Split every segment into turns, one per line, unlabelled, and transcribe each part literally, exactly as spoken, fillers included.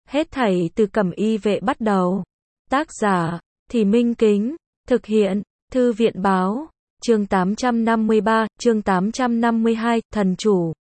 Hết thảy từ Cẩm Y vệ bắt đầu. Tác giả, Thì Minh Kính. Thực hiện, Thư viện báo. Chương tám trăm năm mươi ba, chương tám trăm năm mươi hai, thần chủ.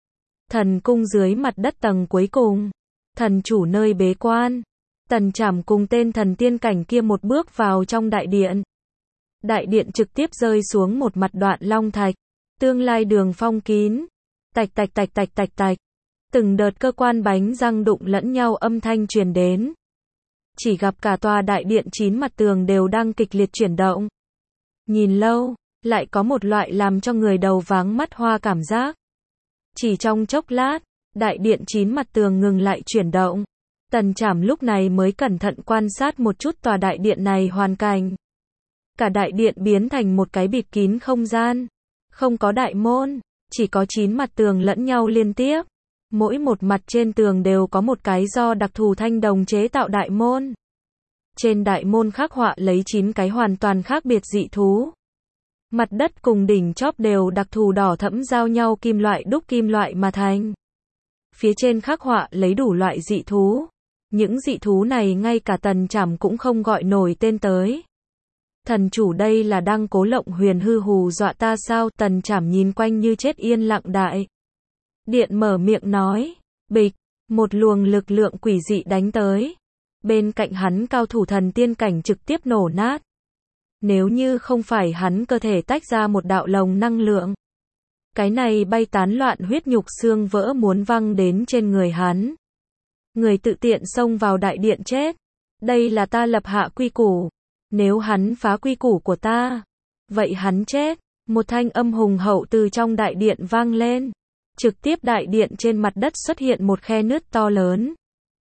Thần cung dưới mặt đất tầng cuối cùng. Thần chủ nơi bế quan. Tần Trảm cùng tên thần tiên cảnh kia một bước vào trong đại điện. Đại điện trực tiếp rơi xuống một mặt đoạn long thạch. Tương lai đường phong kín. Tạch tạch tạch tạch tạch tạch. Từng đợt cơ quan bánh răng đụng lẫn nhau âm thanh truyền đến. Chỉ gặp cả tòa đại điện chín mặt tường đều đang kịch liệt chuyển động. Nhìn lâu, lại có một loại làm cho người đầu váng mắt hoa cảm giác. Chỉ trong chốc lát, đại điện chín mặt tường ngừng lại chuyển động. Tần Trảm lúc này mới cẩn thận quan sát một chút tòa đại điện này hoàn cảnh. Cả đại điện biến thành một cái bịt kín không gian. Không có đại môn, chỉ có chín mặt tường lẫn nhau liên tiếp. Mỗi một mặt trên tường đều có một cái do đặc thù thanh đồng chế tạo đại môn. Trên đại môn khắc họa lấy chín cái hoàn toàn khác biệt dị thú. Mặt đất cùng đỉnh chóp đều đặc thù đỏ thẫm giao nhau kim loại đúc kim loại mà thành. Phía trên khắc họa lấy đủ loại dị thú. Những dị thú này ngay cả Tần Trảm cũng không gọi nổi tên tới. Thần chủ đây là đang cố lộng huyền hư hù dọa ta sao? Tần Trảm nhìn quanh như chết yên lặng đại. Điện mở miệng nói. Bịch, một luồng lực lượng quỷ dị đánh tới. Bên cạnh hắn cao thủ thần tiên cảnh trực tiếp nổ nát. Nếu như không phải hắn cơ thể tách ra một đạo lồng năng lượng. Cái này bay tán loạn huyết nhục xương vỡ muốn văng đến trên người hắn. Người tự tiện xông vào đại điện chết. Đây là ta lập hạ quy củ. Nếu hắn phá quy củ của ta, vậy hắn chết. Một thanh âm hùng hậu từ trong đại điện vang lên. Trực tiếp đại điện trên mặt đất xuất hiện một khe nứt to lớn.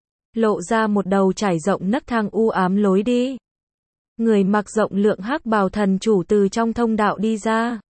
Lộ ra một đầu trải rộng nấc thang u ám lối đi. Người mặc rộng lượng hắc bào thần chủ từ trong thông đạo đi ra.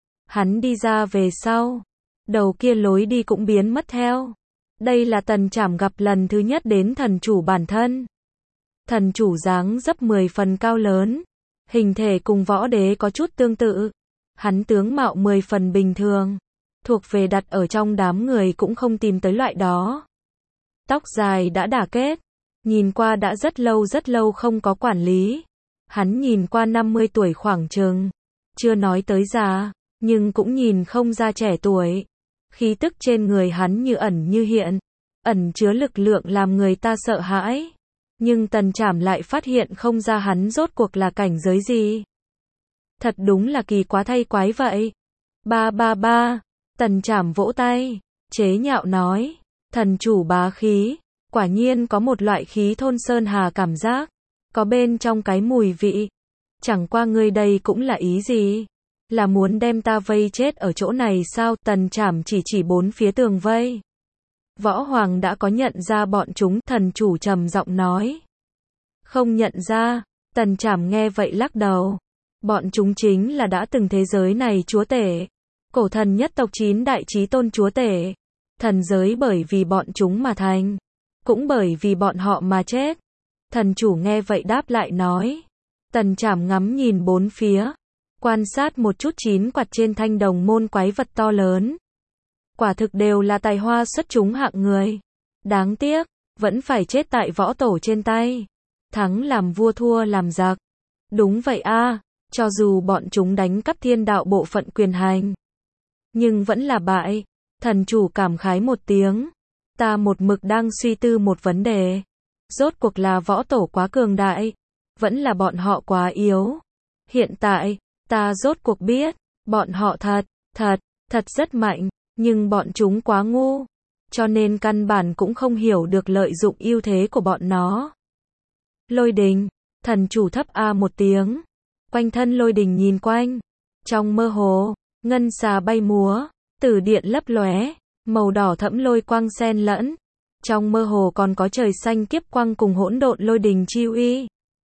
Hắn đi ra về sau. Đầu kia lối đi cũng biến mất theo. Đây là Tần Trảm gặp lần thứ nhất đến thần chủ bản thân. Thần chủ dáng dấp mười phần cao lớn. Hình thể cùng võ đế có chút tương tự. Hắn tướng mạo mười phần bình thường. Thuộc về đặt ở trong đám người cũng không tìm tới loại đó. Tóc dài đã đả kết. Nhìn qua đã rất lâu rất lâu không có quản lý. Hắn nhìn qua năm mươi tuổi khoảng chừng. Chưa nói tới già, nhưng cũng nhìn không ra trẻ tuổi. Khí tức trên người hắn như ẩn như hiện. Ẩn chứa lực lượng làm người ta sợ hãi. Nhưng Tần Trảm lại phát hiện không ra hắn rốt cuộc là cảnh giới gì. Thật đúng là kỳ quá thay quái vậy. Ba ba ba. Tần Trảm vỗ tay. Chế nhạo nói. Thần chủ bá khí. Quả nhiên có một loại khí thôn sơn hà cảm giác. Có bên trong cái mùi vị. Chẳng qua ngươi đây cũng là ý gì? Là muốn đem ta vây chết ở chỗ này sao? Tần Trảm chỉ chỉ bốn phía tường vây. Võ Hoàng đã có nhận ra bọn chúng, thần chủ trầm giọng nói. Không nhận ra. Tần Trảm nghe vậy lắc đầu. Bọn chúng chính là đã từng thế giới này chúa tể. Cổ thần nhất tộc chín đại chí tôn chúa tể. Thần giới bởi vì bọn chúng mà thành. Cũng bởi vì bọn họ mà chết. Thần chủ nghe vậy đáp lại nói. Tần Trảm ngắm nhìn bốn phía. Quan sát một chút chín quạt trên thanh đồng môn quái vật to lớn. Quả thực đều là tài hoa xuất chúng hạng người. Đáng tiếc, vẫn phải chết tại võ tổ trên tay. Thắng làm vua thua làm giặc. Đúng vậy a, cho dù bọn chúng đánh cắp thiên đạo bộ phận quyền hành. Nhưng vẫn là bại. Thần chủ cảm khái một tiếng. Ta một mực đang suy tư một vấn đề. Rốt cuộc là võ tổ quá cường đại. Vẫn là bọn họ quá yếu. Hiện tại, ta rốt cuộc biết. Bọn họ thật, thật, thật rất mạnh. Nhưng bọn chúng quá ngu. Cho nên căn bản cũng không hiểu được lợi dụng ưu thế của bọn nó. Lôi đình. Thần chủ thấp a một tiếng. Quanh thân lôi đình nhìn quanh. Trong mơ hồ, ngân xà bay múa. Tử điện lấp lóe. Màu đỏ thẫm lôi quang xen lẫn. Trong mơ hồ còn có trời xanh kiếp quang cùng hỗn độn lôi đình chi uy.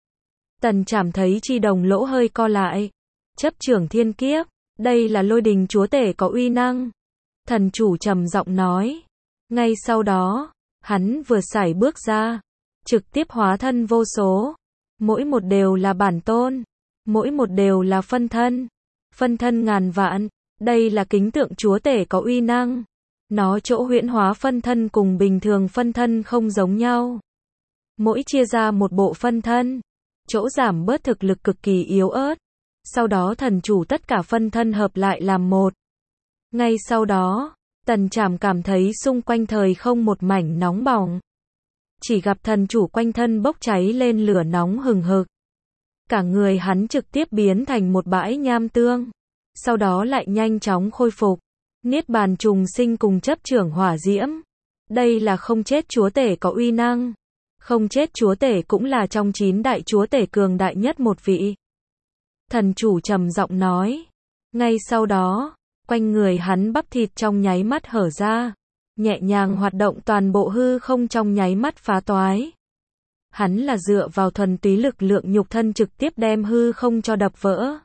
Tần Trảm thấy chi đồng lỗ hơi co lại. Chấp trưởng thiên kiếp. Đây là lôi đình chúa tể có uy năng. Thần chủ trầm giọng nói. Ngay sau đó, hắn vừa sải bước ra. Trực tiếp hóa thân vô số. Mỗi một đều là bản tôn. Mỗi một đều là phân thân. Phân thân ngàn vạn. Đây là kính tượng chúa tể có uy năng. Nó chỗ huyễn hóa phân thân cùng bình thường phân thân không giống nhau. mỗi chia ra một bộ phân thân, chỗ giảm bớt thực lực cực kỳ yếu ớt. Sau đó thần chủ tất cả phân thân hợp lại làm một. Ngay sau đó, Tần Trảm cảm thấy xung quanh thời không một mảnh nóng bỏng. Chỉ gặp thần chủ quanh thân bốc cháy lên lửa nóng hừng hực. Cả người hắn trực tiếp biến thành một bãi nham tương. Sau đó lại nhanh chóng khôi phục. Niết bàn trùng sinh cùng chấp trưởng hỏa diễm. Đây là không chết chúa tể có uy năng. Không chết chúa tể cũng là trong chín đại chúa tể cường đại nhất một vị. Thần chủ trầm giọng nói. Ngay sau đó, quanh người hắn bắp thịt trong nháy mắt hở ra. Nhẹ nhàng hoạt động toàn bộ hư không trong nháy mắt phá toái. Hắn là dựa vào thuần túy lực lượng nhục thân trực tiếp đem hư không cho đập vỡ.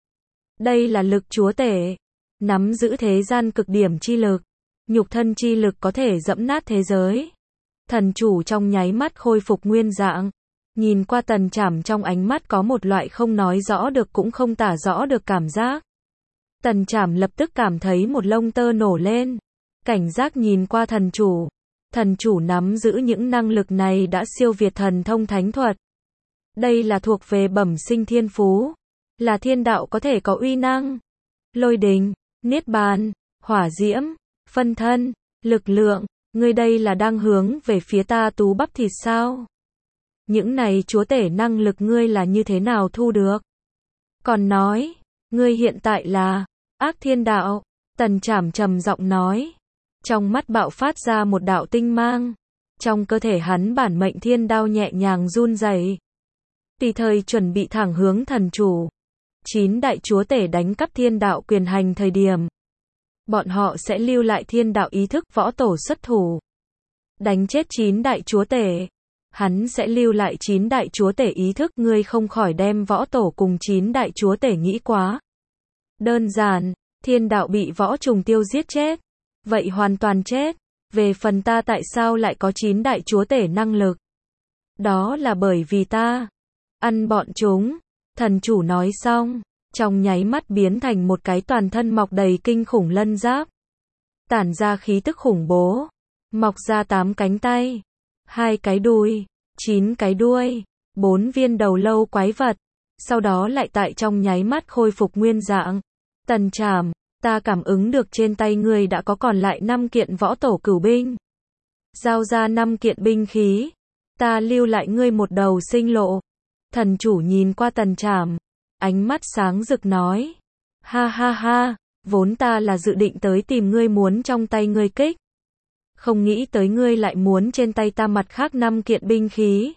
Đây là lực chúa tể. Nắm giữ thế gian cực điểm chi lực. Nhục thân chi lực có thể dẫm nát thế giới. Thần chủ trong nháy mắt khôi phục nguyên dạng. Nhìn qua Tần Trảm trong ánh mắt có một loại không nói rõ được cũng không tả rõ được cảm giác. Tần Trảm lập tức cảm thấy một lông tơ nổ lên. Cảnh giác nhìn qua thần chủ. Thần chủ nắm giữ những năng lực này đã siêu việt thần thông thánh thuật. Đây là thuộc về bẩm sinh thiên phú. Là thiên đạo có thể có uy năng. Lôi đình, niết bàn, hỏa diễm, phân thân, lực lượng. Ngươi đây là đang hướng về phía ta tú bắp thịt sao? Những này chúa tể năng lực ngươi là như thế nào thu được? Còn nói, ngươi hiện tại là ác thiên đạo. Tần Trảm trầm giọng nói. Trong mắt bạo phát ra một đạo tinh mang. Trong cơ thể hắn bản mệnh thiên đao nhẹ nhàng run rẩy. Tùy thời chuẩn bị thẳng hướng thần chủ. Chín đại chúa tể đánh cắp thiên đạo quyền hành thời điểm. Bọn họ sẽ lưu lại thiên đạo ý thức võ tổ xuất thủ. Đánh chết chín đại chúa tể. Hắn sẽ lưu lại chín đại chúa tể ý thức. Ngươi không khỏi đem võ tổ cùng chín đại chúa tể nghĩ quá. Đơn giản, thiên đạo bị võ trùng tiêu giết chết. Vậy hoàn toàn chết. Về phần ta tại sao lại có chín đại chúa tể năng lực? Đó là bởi vì ta ăn bọn chúng. Thần chủ nói xong, trong nháy mắt biến thành một cái toàn thân mọc đầy kinh khủng lân giáp. Tản ra khí tức khủng bố. Mọc ra tám cánh tay, hai cái đùi, chín cái đuôi, bốn viên đầu lâu quái vật. Sau đó lại tại trong nháy mắt khôi phục nguyên dạng. Tần Trảm, ta cảm ứng được trên tay ngươi đã có còn lại năm kiện võ tổ cửu binh. Giao ra năm kiện binh khí. Ta lưu lại ngươi một đầu sinh lộ. Thần chủ nhìn qua Tần Trảm. Ánh mắt sáng rực nói. Ha ha ha, vốn ta là dự định tới tìm ngươi muốn trong tay ngươi kích. Không nghĩ tới ngươi lại muốn trên tay ta mặt khác năm kiện binh khí.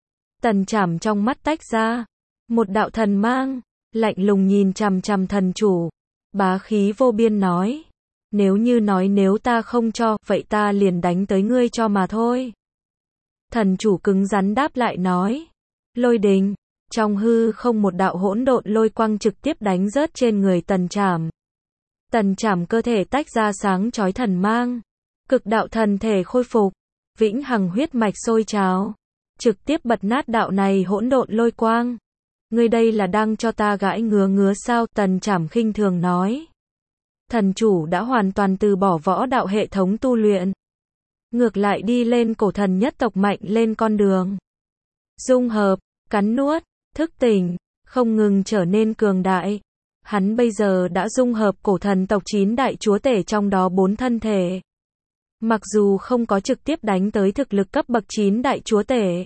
Tần Trảm trong mắt tách ra. Một đạo thần mang. Lạnh lùng nhìn chằm chằm thần chủ. Bá khí vô biên nói. Nếu như nói nếu ta không cho, vậy ta liền đánh tới ngươi cho mà thôi. Thần chủ cứng rắn đáp lại nói. Lôi đình. Trong hư không một đạo hỗn độn lôi quang trực tiếp đánh rớt trên người Tần Trảm. Tần Trảm cơ thể tách ra sáng chói thần mang. Cực đạo thần thể khôi phục. Vĩnh hằng huyết mạch sôi trào. Trực tiếp bật nát đạo này hỗn độn lôi quang. Ngươi đây là đang cho ta gãi ngứa ngứa sao? Tần Trảm khinh thường nói. Thần chủ đã hoàn toàn từ bỏ võ đạo hệ thống tu luyện. Ngược lại đi lên cổ thần nhất tộc mạnh lên con đường. Dung hợp, cắn nuốt, thức tỉnh, không ngừng trở nên cường đại. Hắn bây giờ đã dung hợp cổ thần tộc chín đại chúa tể trong đó bốn thân thể. Mặc dù không có trực tiếp đánh tới thực lực cấp bậc chín đại chúa tể,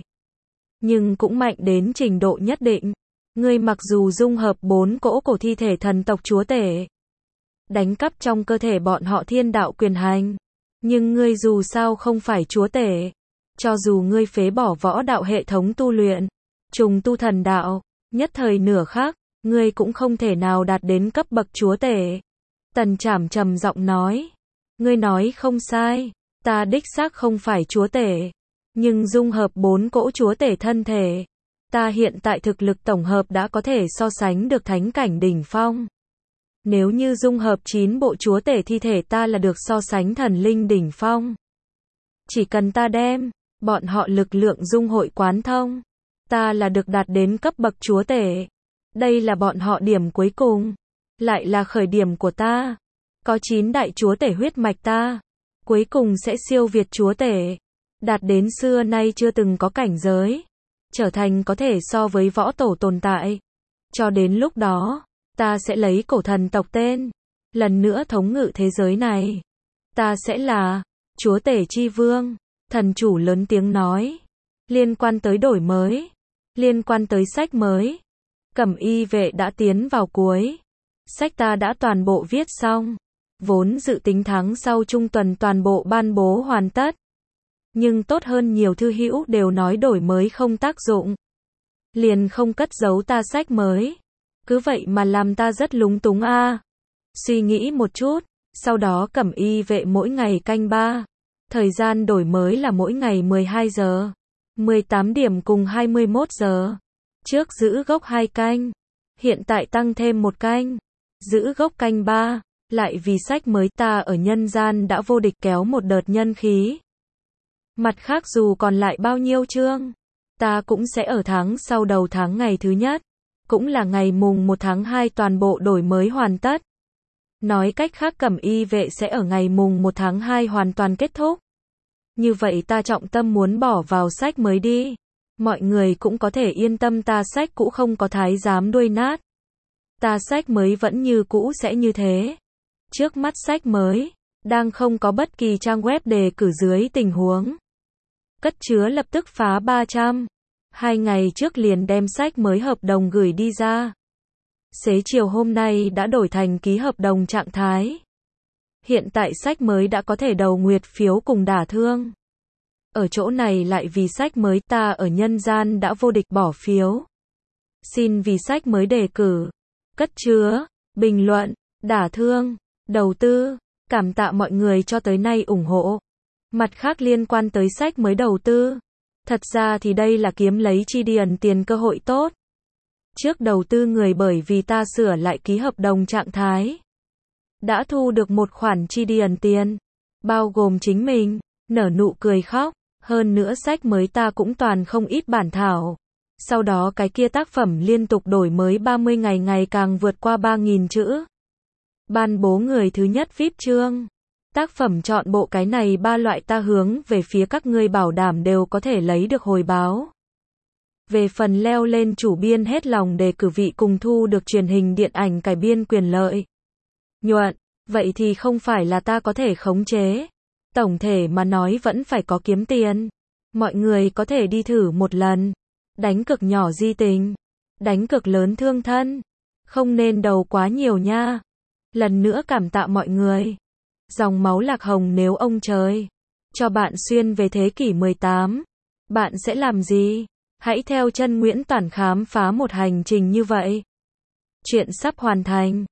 nhưng cũng mạnh đến trình độ nhất định. Ngươi mặc dù dung hợp bốn cỗ cổ thi thể thần tộc chúa tể, đánh cắp trong cơ thể bọn họ thiên đạo quyền hành, nhưng ngươi dù sao không phải chúa tể. Cho dù ngươi phế bỏ võ đạo hệ thống tu luyện, trùng tu thần đạo, nhất thời nửa khắc, ngươi cũng không thể nào đạt đến cấp bậc chúa tể. Tần Trảm trầm giọng nói. Ngươi nói không sai, ta đích xác không phải chúa tể, nhưng dung hợp bốn cỗ chúa tể thân thể, ta hiện tại thực lực tổng hợp đã có thể so sánh được thánh cảnh đỉnh phong. Nếu như dung hợp chín bộ chúa tể thi thể ta là được so sánh thần linh đỉnh phong. Chỉ cần ta đem bọn họ lực lượng dung hội quán thông, ta là được đạt đến cấp bậc chúa tể. Đây là bọn họ điểm cuối cùng, lại là khởi điểm của ta. Có chín đại chúa tể huyết mạch ta, cuối cùng sẽ siêu việt chúa tể. đạt đến xưa nay chưa từng có cảnh giới, trở thành có thể so với võ tổ tồn tại. Cho đến lúc đó, ta sẽ lấy cổ thần tộc tên, lần nữa thống ngự thế giới này. Ta sẽ là chúa tể chi vương. Thần chủ lớn tiếng nói. Liên quan tới đổi mới, liên quan tới sách mới, Cẩm Y vệ đã tiến vào cuối. Sách ta đã toàn bộ viết xong, vốn dự tính tháng sau trung tuần toàn bộ ban bố hoàn tất. Nhưng tốt hơn nhiều thư hữu đều nói đổi mới không tác dụng, liền không cất giấu ta sách mới. Cứ vậy mà làm ta rất lúng túng a. À. Suy nghĩ một chút, sau đó Cẩm Y vệ mỗi ngày canh ba. Thời gian đổi mới là mỗi ngày mười hai giờ, mười tám điểm cùng hai mươi mốt giờ. Trước giữ gốc hai canh, hiện tại tăng thêm một canh, giữ gốc canh ba. Lại vì sách mới ta ở nhân gian đã vô địch kéo một đợt nhân khí. Mặt khác dù còn lại bao nhiêu chương, ta cũng sẽ ở tháng sau đầu tháng ngày thứ nhất, cũng là ngày mùng một tháng hai toàn bộ đổi mới hoàn tất. Nói cách khác Cẩm Y vệ sẽ ở ngày mùng một tháng hai hoàn toàn kết thúc. Như vậy ta trọng tâm muốn bỏ vào sách mới đi. Mọi người cũng có thể yên tâm ta sách cũ không có thái giám đuôi nát. Ta sách mới vẫn như cũ sẽ như thế. Trước mắt sách mới, đang không có bất kỳ trang web đề cử dưới tình huống. Cất chứa lập tức phá ba trăm. Hai ngày trước liền đem sách mới hợp đồng gửi đi ra. Xế chiều hôm nay đã đổi thành ký hợp đồng trạng thái. Hiện tại sách mới đã có thể đầu nguyệt phiếu cùng đả thương. Ở chỗ này lại vì sách mới ta ở nhân gian đã vô địch bỏ phiếu. Xin vì sách mới đề cử, cất chứa, bình luận, đả thương, đầu tư, cảm tạ mọi người cho tới nay ủng hộ. Mặt khác liên quan tới sách mới đầu tư, thật ra thì đây là kiếm lấy chi điền tiền cơ hội tốt. Trước đầu tư người bởi vì ta sửa lại ký hợp đồng trạng thái, đã thu được một khoản chi điền tiền, bao gồm chính mình, nở nụ cười khóc. Hơn nữa sách mới ta cũng toàn không ít bản thảo. Sau đó cái kia tác phẩm liên tục đổi mới ba mươi ngày ngày càng vượt qua ba nghìn chữ. Ban bố người thứ nhất vi ai pi chương. Tác phẩm chọn bộ cái này ba loại ta hướng về phía các ngươi bảo đảm đều có thể lấy được hồi báo. Về phần leo lên chủ biên hết lòng đề cử vị cùng thu được truyền hình điện ảnh cải biên quyền lợi nhuận, vậy thì không phải là ta có thể khống chế. Tổng thể mà nói vẫn phải có kiếm tiền. Mọi người có thể đi thử một lần. Đánh cược nhỏ di tình, đánh cược lớn thương thân. Không nên đầu quá nhiều nha. Lần nữa cảm tạ mọi người. Dòng máu lạc hồng nếu ông trời cho bạn xuyên về thế kỷ mười tám, bạn sẽ làm gì? Hãy theo chân Nguyễn Toản khám phá một hành trình như vậy. Chuyện sắp hoàn thành.